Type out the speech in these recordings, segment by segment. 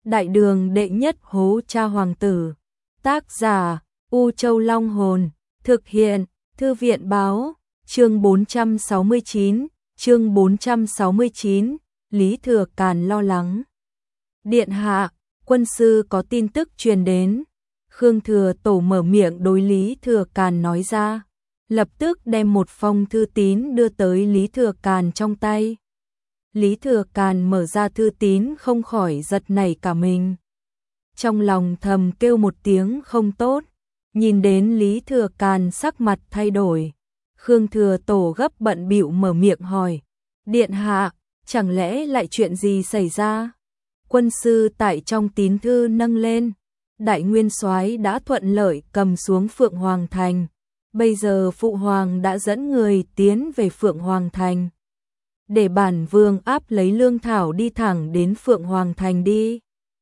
Đại đường đệ nhất hố cha hoàng tử. Tác giả U Châu Long Hồn. Thực hiện Thư viện báo. Chương 469. Chương 469. Lý Thừa Càn lo lắng. Điện hạ, quân sư có tin tức truyền đến. Khương Thừa Tổ mở miệng đối Lý Thừa Càn nói ra, lập tức đem một phong thư tín đưa tới Lý Thừa Càn trong tay. Lý Thừa Càn mở ra thư tín không khỏi giật nảy cả mình. Trong lòng thầm kêu một tiếng không tốt, nhìn đến Lý Thừa Càn sắc mặt thay đổi. Khương Thừa Tổ gấp bận bịu mở miệng hỏi, điện hạ, chẳng lẽ lại chuyện gì xảy ra? Quân sư tại trong tín thư nâng lên, đại nguyên soái đã thuận lợi cầm xuống Phượng Hoàng Thành. Bây giờ Phụ Hoàng đã dẫn người tiến về Phượng Hoàng Thành, để bản vương áp lấy lương thảo đi thẳng đến Phượng Hoàng Thành đi.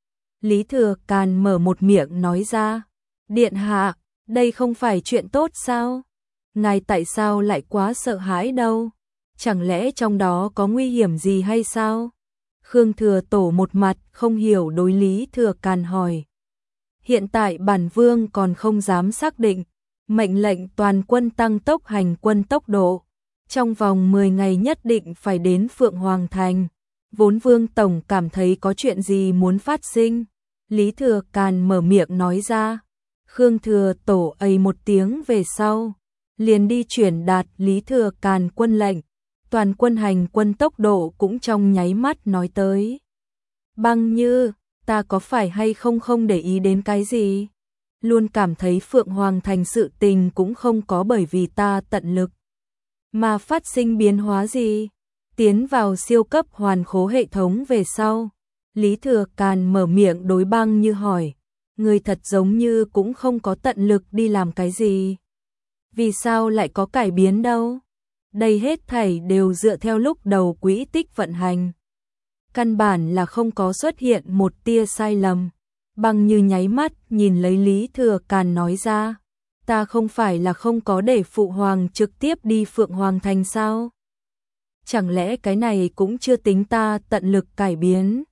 Lý Thừa Càn mở một miệng nói ra, điện hạ, đây không phải chuyện tốt sao? Ngài tại sao lại quá sợ hãi đâu? Chẳng lẽ trong đó có nguy hiểm gì hay sao? Khương Thừa Tổ một mặt không hiểu đối Lý Thừa Càn hỏi. Hiện tại bản vương còn không dám xác định, mệnh lệnh toàn quân tăng tốc hành quân tốc độ. Trong vòng 10 ngày nhất định phải đến Phượng Hoàng Thành. Vốn vương tổng cảm thấy có chuyện gì muốn phát sinh. Lý Thừa Càn mở miệng nói ra. Khương Thừa Tổ ầy một tiếng về sau, liền đi chuyển đạt Lý Thừa Càn quân lệnh. Toàn quân hành quân tốc độ cũng trong nháy mắt nói tới. Băng Như, ta có phải hay không để ý đến cái gì? Luôn cảm thấy Phượng Hoàng Thành sự tình cũng không có bởi vì ta tận lực mà phát sinh biến hóa gì. Tiến vào siêu cấp hoàn khố hệ thống về sau, Lý Thừa Càn mở miệng đối Băng Như hỏi, người thật giống như cũng không có tận lực đi làm cái gì. Vì sao lại có cải biến đâu? Đây hết thảy đều dựa theo lúc đầu quỹ tích vận hành. Căn bản là không có xuất hiện một tia sai lầm. Băng Như nháy mắt nhìn lấy Lý Thừa Càn nói ra, ta không phải là không có để Phụ Hoàng trực tiếp đi Phượng Hoàng Thành sao? Chẳng lẽ cái này cũng chưa tính ta tận lực cải biến?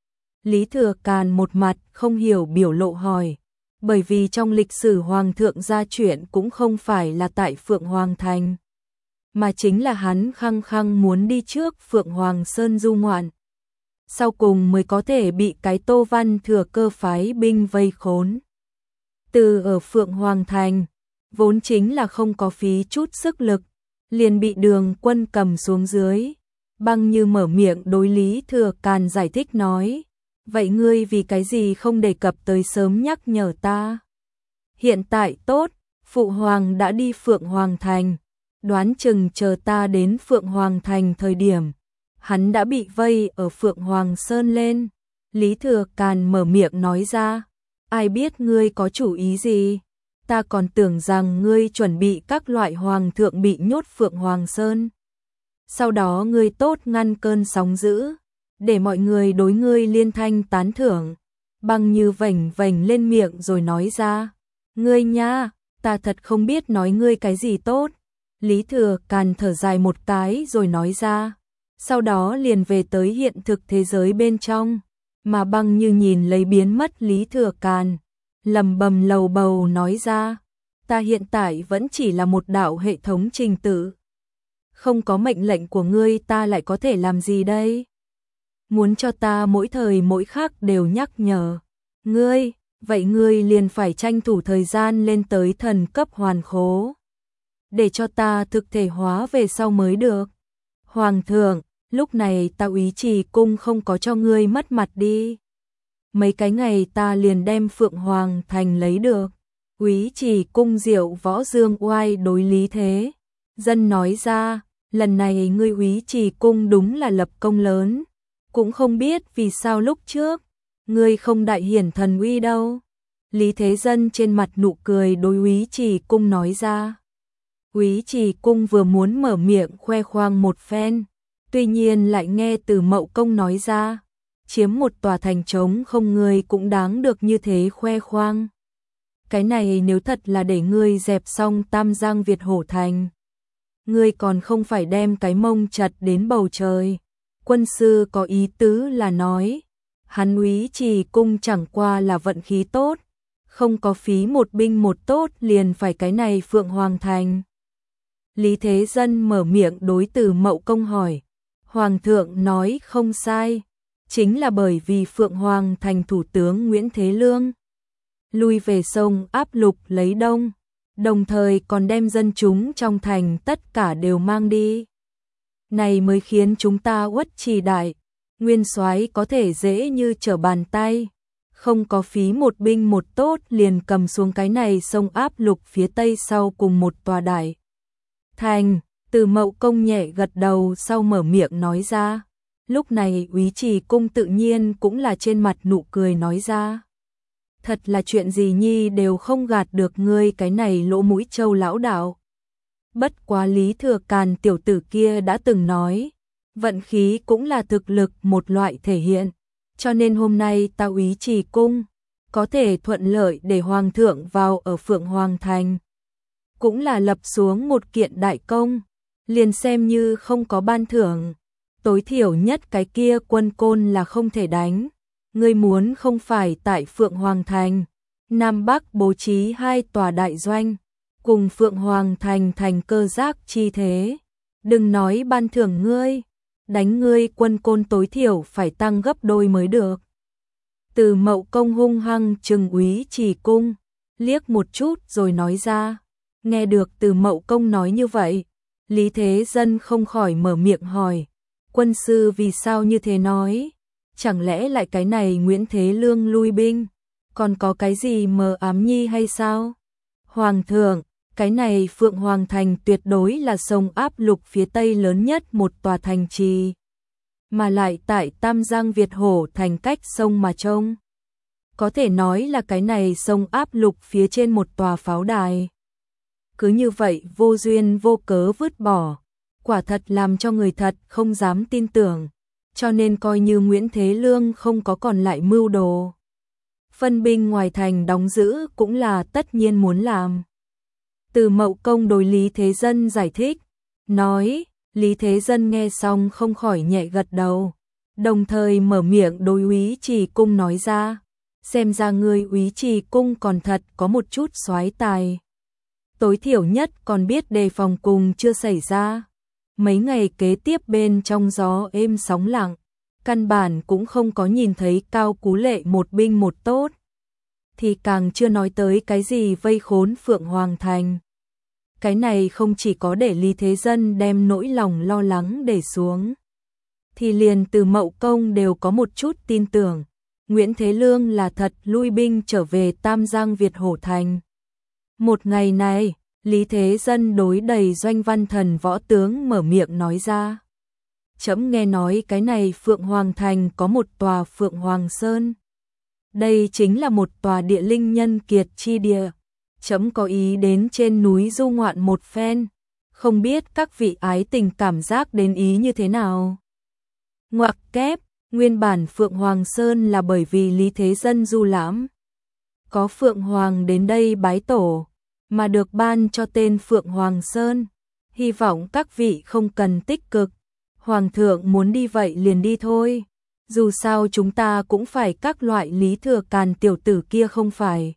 Lý Thừa Càn một mặt không hiểu biểu lộ hỏi, bởi vì trong lịch sử Hoàng thượng ra chuyện cũng không phải là tại Phượng Hoàng Thành, mà chính là hắn khăng khăng muốn đi trước Phượng Hoàng Sơn du ngoạn. Sau cùng mới có thể bị cái Tô Văn thừa cơ phái binh vây khốn. Từ ở Phượng Hoàng Thành, vốn chính là không có phí chút sức lực, liền bị Đường Quân cầm xuống dưới. Băng Như mở miệng đối Lý Thừa Càn giải thích nói, vậy ngươi vì cái gì không đề cập tới sớm nhắc nhở ta? Hiện tại tốt, Phụ Hoàng đã đi Phượng Hoàng Thành, đoán chừng chờ ta đến Phượng Hoàng Thành thời điểm, hắn đã bị vây ở Phượng Hoàng Sơn lên. Lý Thừa Càn mở miệng nói ra, ai biết ngươi có chủ ý gì? Ta còn tưởng rằng ngươi chuẩn bị các loại hoàng thượng bị nhốt Phượng Hoàng Sơn. Sau đó ngươi tốt ngăn cơn sóng dữ, để mọi người đối ngươi liên thanh tán thưởng. Băng Như vểnh vểnh lên miệng rồi nói ra, ngươi nha, ta thật không biết nói ngươi cái gì tốt. Lý Thừa Càn thở dài một cái rồi nói ra, sau đó liền về tới hiện thực thế giới bên trong, mà Băng Như nhìn lấy biến mất Lý Thừa Càn, lầm bầm lầu bầu nói ra, ta hiện tại vẫn chỉ là một đạo hệ thống trình tự. Không có mệnh lệnh của ngươi ta lại có thể làm gì đây? Muốn cho ta mỗi thời mỗi khắc đều nhắc nhở ngươi, vậy ngươi liền phải tranh thủ thời gian lên tới thần cấp hoàn khố, để cho ta thực thể hóa về sau mới được. Hoàng thượng, lúc này ta Úy Trì Cung không có cho ngươi mất mặt đi. Mấy cái ngày ta liền đem Phượng Hoàng Thành lấy được. Úy Trì Cung Diệu Võ Dương Oai đối Lý Thế Dân nói ra, lần này ngươi Úy Trì Cung đúng là lập công lớn, cũng không biết vì sao lúc trước ngươi không đại hiển thần uy đâu. Lý Thế Dân trên mặt nụ cười đối Úy Trì Cung nói ra. Úy Trì Cung vừa muốn mở miệng khoe khoang một phen, tuy nhiên lại nghe Từ Mậu Công nói ra, chiếm một tòa thành trống không ngươi cũng đáng được như thế khoe khoang. Cái này nếu thật là để ngươi dẹp xong Tam Giang Việt Hổ Thành, ngươi còn không phải đem cái mông chặt đến bầu trời. Quân sư có ý tứ là nói, hắn Úy Trì Cung chẳng qua là vận khí tốt, không có phí một binh một tốt liền phải cái này Phượng Hoàng Thành. Lý Thế Dân mở miệng đối Từ Mậu Công hỏi, Hoàng thượng nói không sai, chính là bởi vì Phượng Hoàng Thành thủ tướng Nguyễn Thế Lương lui về sông áp lục lấy đông, đồng thời còn đem dân chúng trong thành tất cả đều mang đi. Này mới khiến chúng ta Uất Trì Đại, nguyên soái có thể dễ như trở bàn tay, không có phí một binh một tốt liền cầm xuống cái này sông áp lục phía tây sau cùng một tòa đại thành. Từ Mậu Công nhẹ gật đầu sau mở miệng nói ra. Lúc này Úy Trì Cung tự nhiên cũng là trên mặt nụ cười nói ra. Thật là chuyện gì nhi đều không gạt được ngươi cái này lỗ mũi trâu lão đạo. Bất quá Lý Thừa Càn tiểu tử kia đã từng nói, vận khí cũng là thực lực một loại thể hiện, cho nên hôm nay ta Úy Trì Cung có thể thuận lợi để Hoàng thượng vào ở Phượng Hoàng Thành. Cũng là lập xuống một kiện đại công, liền xem như không có ban thưởng, tối thiểu nhất cái kia quân côn là không thể đánh. Ngươi muốn không phải tại Phượng Hoàng Thành, Nam Bắc bố trí 2 tòa đại doanh, cùng Phượng Hoàng Thành thành cơ giác chi thế. Đừng nói ban thưởng ngươi, đánh ngươi quân côn tối thiểu phải tăng gấp đôi mới được. Từ Mậu Công hung hăng trừng Úy Trì Cung, liếc một chút rồi nói ra. Nghe được Từ Mậu Công nói như vậy, Lý Thế Dân không khỏi mở miệng hỏi, quân sư vì sao như thế nói? Chẳng lẽ lại cái này Nguyễn Thế Lương lui binh, còn có cái gì mờ ám nhi hay sao? Hoàng thượng, cái này Phượng Hoàng Thành tuyệt đối là sông áp lục phía tây lớn nhất một tòa thành trì, mà lại tại Tam Giang Việt Hổ thành cách sông mà trông. Có thể nói là cái này sông áp lục phía trên một tòa pháo đài. Cứ như vậy vô duyên vô cớ vứt bỏ, quả thật làm cho người thật không dám tin tưởng, cho nên coi như Nguyễn Thế Lương không có còn lại mưu đồ. Phân binh ngoài thành đóng giữ cũng là tất nhiên muốn làm. Từ Mậu Công đối Lý Thế Dân giải thích, nói, Lý Thế Dân nghe xong không khỏi nhẹ gật đầu, đồng thời mở miệng đối Úy Trì Cung nói ra, xem ra ngươi Úy Trì Cung còn thật có một chút soái tài. Tối thiểu nhất còn biết đề phòng cùng chưa xảy ra. Mấy ngày kế tiếp bên trong gió êm sóng lặng, căn bản cũng không có nhìn thấy Cao Cú Lệ một binh một tốt. Thì càng chưa nói tới cái gì vây khốn Phượng Hoàng Thành. Cái này không chỉ có để Lý Thế Dân đem nỗi lòng lo lắng để xuống, thì liền Từ Mậu Công đều có một chút tin tưởng, Nguyễn Thế Lương là thật lui binh trở về Tam Giang Việt Hổ Thành. Một ngày này, Lý Thế Dân đối đầy Doanh Văn Thần võ tướng mở miệng nói ra. Trẫm nghe nói cái này Phượng Hoàng Thành có một tòa Phượng Hoàng Sơn. Đây chính là một tòa địa linh nhân kiệt chi địa. Trẫm có ý đến trên núi du ngoạn một phen. Không biết các vị ái tình cảm giác đến ý như thế nào? Ngoặc kép, nguyên bản Phượng Hoàng Sơn là bởi vì Lý Thế Dân du lãm. Có Phượng Hoàng đến đây bái tổ, mà được ban cho tên Phượng Hoàng Sơn. Hy vọng các vị không cần tích cực. Hoàng thượng muốn đi vậy liền đi thôi. Dù sao chúng ta cũng phải các loại Lý Thừa Càn tiểu tử kia không phải.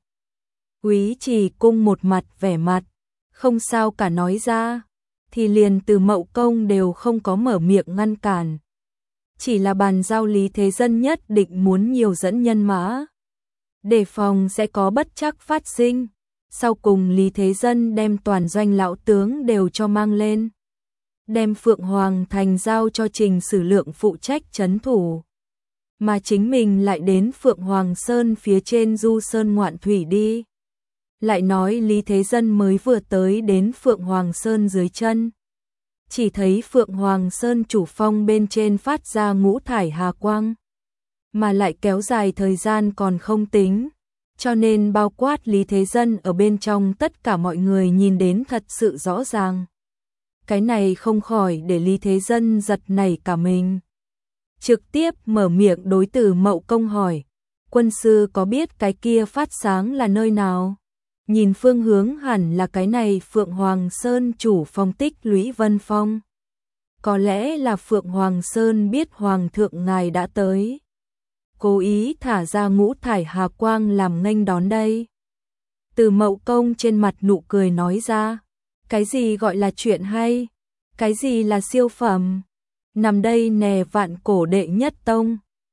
Úy Trì Cung một mặt vẻ mặt, không sao cả nói ra, thì liền Từ Mậu Công đều không có mở miệng ngăn cản. Chỉ là bàn giao Lý Thế Dân nhất định muốn nhiều dẫn nhân mã, đề phòng sẽ có bất trắc phát sinh. Sau cùng Lý Thế Dân đem toàn doanh lão tướng đều cho mang lên, đem Phượng Hoàng Thành giao cho Trình Sử Lượng phụ trách trấn thủ, mà chính mình lại đến Phượng Hoàng Sơn phía trên du sơn ngoạn thủy đi. Lại nói Lý Thế Dân mới vừa tới đến Phượng Hoàng Sơn dưới chân, chỉ thấy Phượng Hoàng Sơn chủ phong bên trên phát ra ngũ thải hà quang, mà lại kéo dài thời gian còn không tính, cho nên bao quát Lý Thế Dân ở bên trong tất cả mọi người nhìn đến thật sự rõ ràng. Cái này không khỏi để Lý Thế Dân giật nảy cả mình. Trực tiếp mở miệng đối Từ Mậu Công hỏi, quân sư có biết cái kia phát sáng là nơi nào? Nhìn phương hướng hẳn là cái này Phượng Hoàng Sơn chủ phong tích Lũy Vân Phong. Có lẽ là Phượng Hoàng Sơn biết Hoàng thượng ngài đã tới. cố ý thả ra ngũ thải hà quang làm nghênh đón đây? Từ Mậu Công trên mặt nụ cười nói ra, cái gì gọi là chuyện hay? Cái gì là siêu phẩm? Nằm đây nè vạn cổ đệ nhất tông,